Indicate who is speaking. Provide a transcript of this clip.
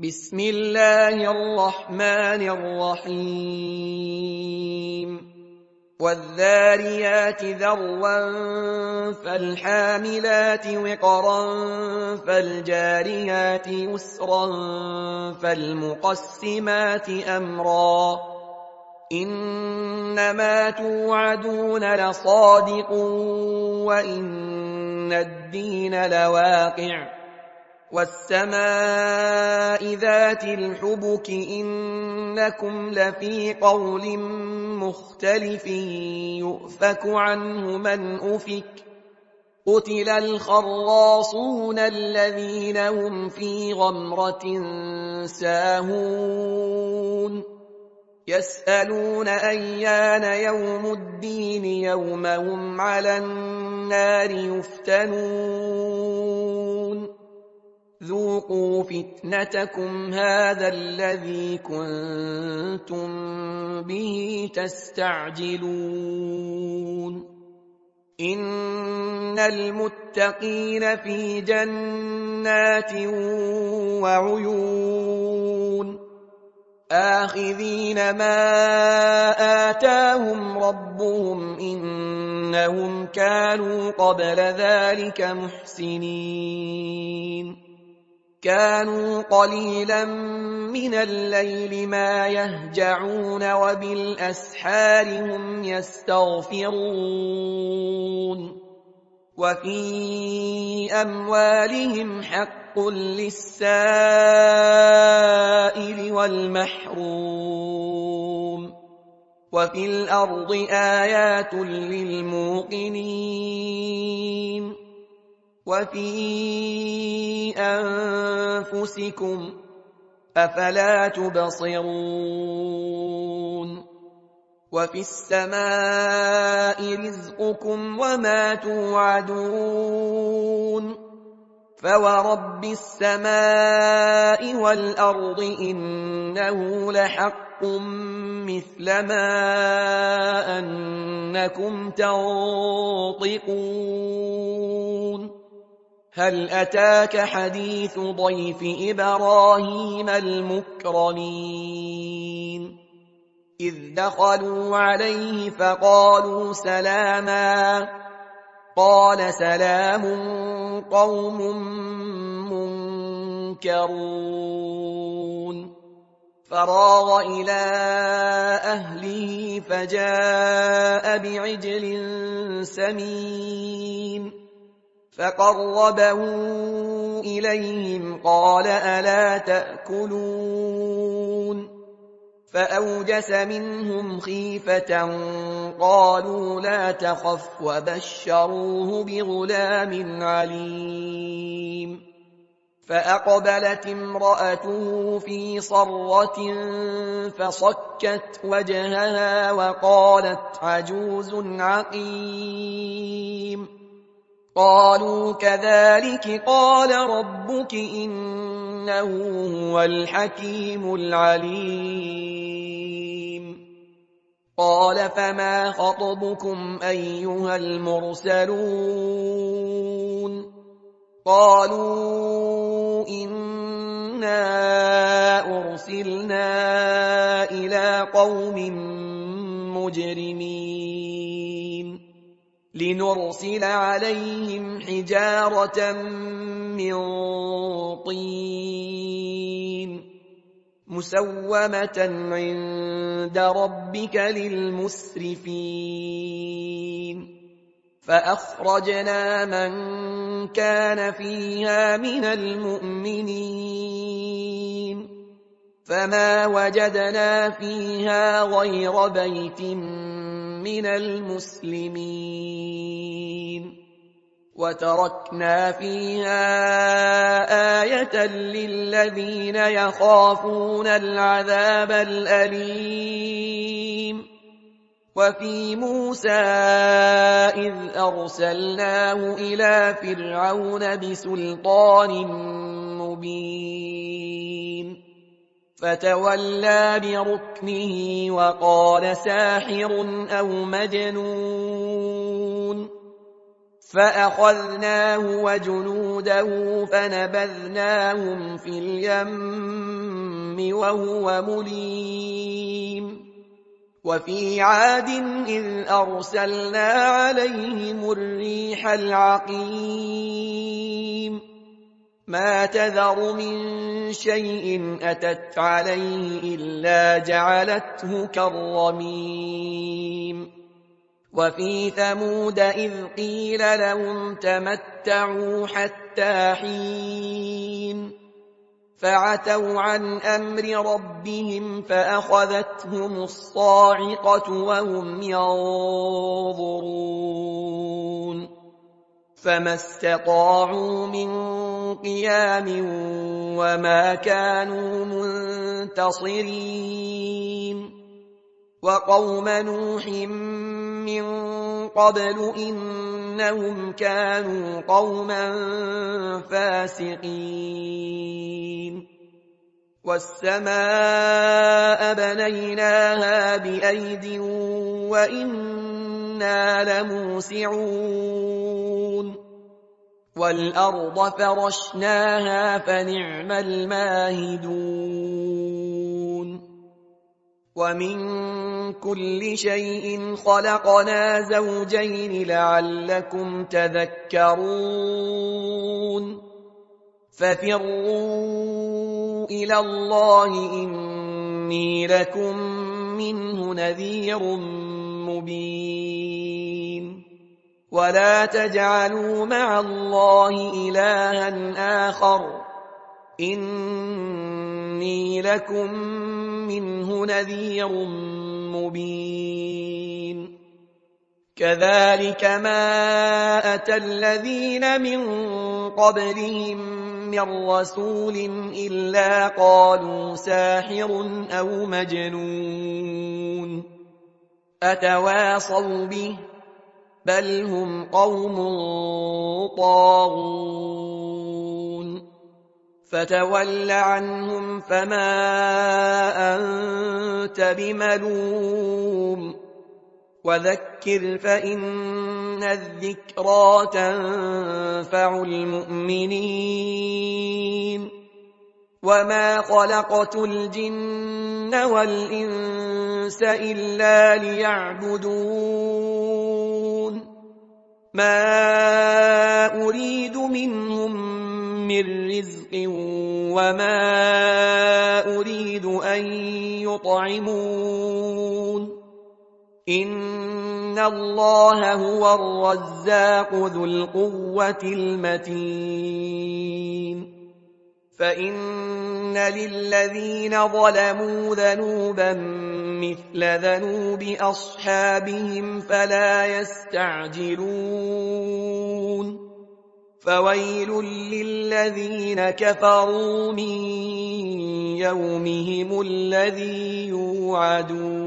Speaker 1: بسم الله الرحمن الرحيم والذاريات ذروا فالحاملات وقرا فالجاريات يسرا فالمقسمات أمرا إنما توعدون لصادق وإن الدين لواقع والسماء ذات الحبك إنكم لفي قول مختلف يؤفك عنه من أفك قتل الخراصون الذين هم في غمرة ساهون يسألون أيان يوم الدين يوم هم على النار يفتنون ذوقوا فتنتكم هذا الذي كنتم به تستعجلون إن المتقين في جنات وعيون آخذين ما آتاهم ربهم إنهم كانوا قبل ذلك محسنين كانوا قليلا من الليل ما يهجعون وبالأسحار هم يستغفرون وفي أموالهم حق للسائل والمحروم وفي الأرض آيات للموقنين وفي أنفسكم أفلا تبصرون وفي السماء رزقكم وما توعدون فورب السماء والأرض إنه لحق مثل ما أنكم تنطقون هل أتاك حديث ضيف إبراهيم المكرمين إذ دخلوا عليه فقالوا سلاما قال سلام قوم منكرون فراغ إلى أهله فجاء بعجل سمين فقربه إليهم قال ألا تأكلون فأوجس منهم خيفة قالوا لا تخف وبشروه بغلام عليم فأقبلت امرأته في صرة فصكت وجهها وقالت عجوز عقيم قالوا كذلك قال ربك إنه هو الحكيم العليم قال فما خطبكم أيها المرسلون قالوا إنا أرسلنا إلى قوم مجرمين لنرسل عليهم حجارة من طين مسومة عند ربك للمسرفين فأخرجنا من كان فيها من المؤمنين فما وجدنا فيها غير بيت من المسلمين وتركنا فيها آية للذين يخافون العذاب الأليم وفي موسى إذ أرسلناه إلى فرعون بسلطان مبين فتولى بركنه وقال ساحر أو مجنون فأخذناه وجنوده فنبذناهم في اليم وهو مليم وفي عاد إذ أرسلنا عليهم الريح العقيم ما تذر من شيء أتت عليه إلا جعلته كالرميم وفي ثمود إذ قيل لهم تمتعوا حتى حين فعتوا عن أمر ربهم فأخذتهم الصاعقة وهم ينظرون فما استطاعوا من قيام وما كانوا منتصرين وقوم نوح من قبل إنهم كانوا قوما فاسقين والسماء بنيناها بأيد وإنا لموسعون والأرض فرشناها فنعم الماهدون ومن كل شيء خلقنا زوجين لعلكم تذكرون ففروا إلى الله إني لكم منه نذير مبين ولا تجعلوا مع الله إلها آخر إني لكم منه نذير مبين كذلك ما أتى الذين من قبلهم من رسول إلا قالوا ساحر أو مجنون أتواصوا به بل هم قوم طاغون فتول عنهم فما أنت بملوم وذكر فإن الذكرى تنفع المؤمنين وما خلقت الجن والإنس إلا ليعبدون ما أريد منهم من رزق وما أريد أن يطعمون إن الله هو الرزاق ذو القوة المتين فإن للذين ظلموا ذنوبا مثل ذنوب أصحابهم فلا يستعجلون فويل للذين كفروا من يومهم الذي يوعدون